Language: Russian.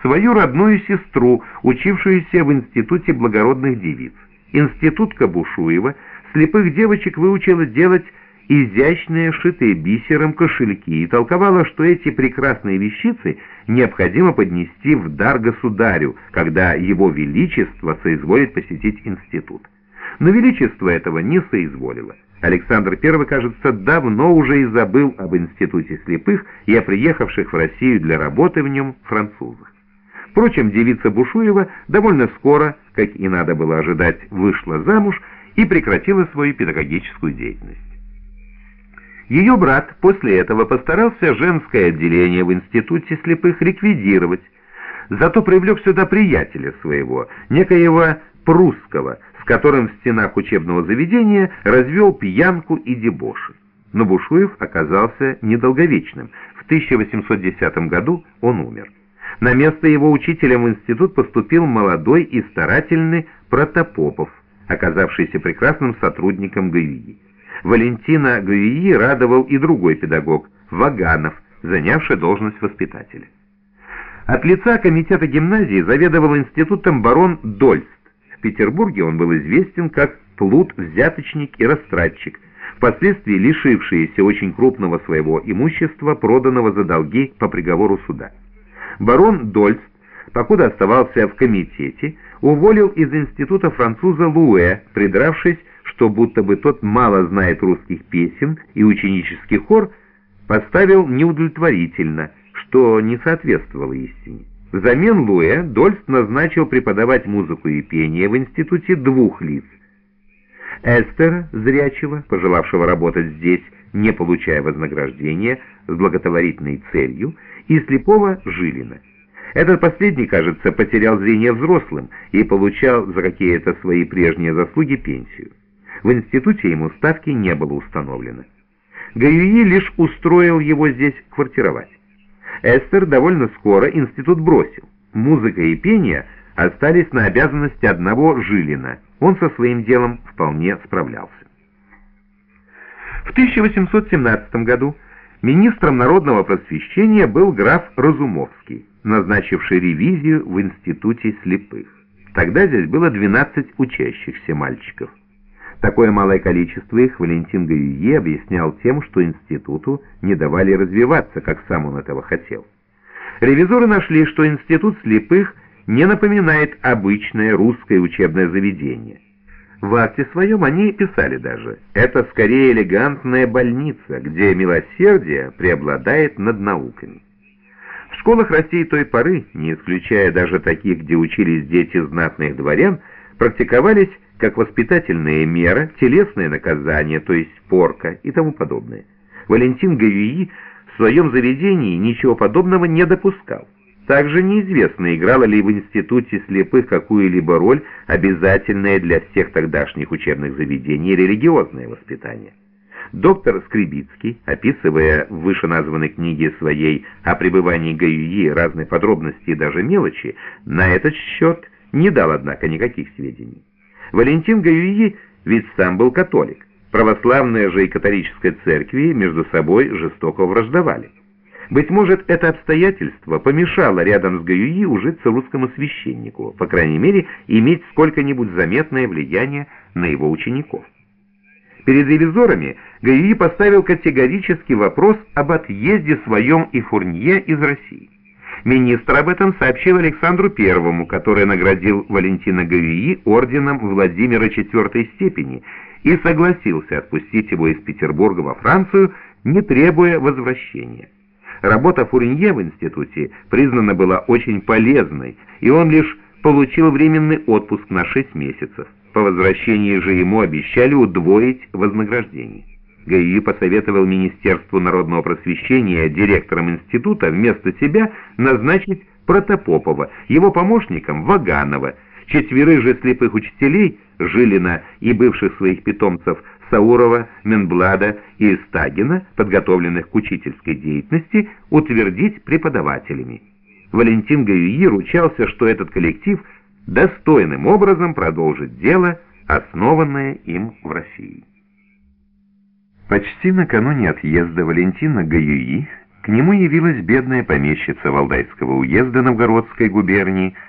свою родную сестру, учившуюся в Институте благородных девиц. Институтка Бушуева слепых девочек выучила делать изящные, шитые бисером кошельки и толковала, что эти прекрасные вещицы необходимо поднести в дар государю, когда его величество соизволит посетить институт. Но величество этого не соизволило. Александр I, кажется, давно уже и забыл об институте слепых и о приехавших в Россию для работы в нем французах. Впрочем, девица Бушуева довольно скоро, как и надо было ожидать, вышла замуж и прекратила свою педагогическую деятельность. Ее брат после этого постарался женское отделение в институте слепых ликвидировать, зато привлек сюда приятеля своего, некоего Прусского, с которым в стенах учебного заведения развел пьянку и дебоши. Но Бушуев оказался недолговечным. В 1810 году он умер. На место его учителя в институт поступил молодой и старательный Протопопов, оказавшийся прекрасным сотрудником ГЮИ. Валентина ГЮИ радовал и другой педагог, Ваганов, занявший должность воспитателя. От лица комитета гимназии заведовал институтом барон Дольст. В Петербурге он был известен как плут, взяточник и растратчик, впоследствии лишившийся очень крупного своего имущества, проданного за долги по приговору суда. Барон Дольст, покуда оставался в комитете, уволил из института француза Луэ, придравшись, что будто бы тот мало знает русских песен, и ученический хор поставил неудовлетворительно, что не соответствовало истине. Взамен Луэ Дольст назначил преподавать музыку и пение в институте двух лиц: Эстера, зрячего, пожелавшего работать здесь, не получая вознаграждения, с благотворительной целью, и слепого Жилина. Этот последний, кажется, потерял зрение взрослым и получал за какие-то свои прежние заслуги пенсию. В институте ему ставки не было установлено. ГЮИ лишь устроил его здесь квартировать. Эстер довольно скоро институт бросил. Музыка и пение остались на обязанности одного Жилина. Он со своим делом вполне справлялся. В 1817 году министром народного просвещения был граф Разумовский, назначивший ревизию в институте слепых. Тогда здесь было 12 учащихся мальчиков. Такое малое количество их Валентин ГЮИ объяснял тем, что институту не давали развиваться, как сам он этого хотел. Ревизоры нашли, что институт слепых не напоминает обычное русское учебное заведение. В акте своем они писали даже: это скорее элегантная больница, где милосердие преобладает над науками. В школах России той поры, не исключая даже таких, где учились дети знатных дворян, практиковались как воспитательная мера, телесное наказание, то есть порка и тому подобное. Валентин ГЮИ в своем заведении ничего подобного не допускал. Также неизвестно, играла ли в институте слепых какую-либо роль обязательное для всех тогдашних учебных заведений религиозное воспитание. Доктор Скрибицкий, описывая в вышеназванной книге своей о пребывании ГЮИ разные подробности и даже мелочи, на этот счет не дал, однако, никаких сведений. Валентин ГЮИ ведь сам был католик. Православная же и католическая церкви между собой жестоко враждовали. Быть может, это обстоятельство помешало рядом с ГЮИ ужиться русскому священнику, по крайней мере, иметь сколько-нибудь заметное влияние на его учеников. Перед ревизорами ГЮИ поставил категорический вопрос об отъезде своем и Фурнье из России. Министр об этом сообщил Александру I, который наградил Валентина ГЮИ орденом Владимира IV степени и согласился отпустить его из Петербурга во Францию, не требуя возвращения. Работа Фурнье в институте признана была очень полезной, и он лишь получил временный отпуск на 6 месяцев. По возвращении же ему обещали удвоить вознаграждение. ГЮИ посоветовал Министерству народного просвещения директором института вместо себя назначить Протопопова, его помощником Ваганова. 4 же слепых учителей, Жилина и бывших своих питомцев Саурова, Менблада и Стагина, подготовленных к учительской деятельности, утвердить преподавателями. Валентин ГЮИ ручался, что этот коллектив достойным образом продолжит дело, основанное им в России. Почти накануне отъезда Валентина ГЮИ К нему явилась бедная помещица Валдайского уезда Новгородской губернии,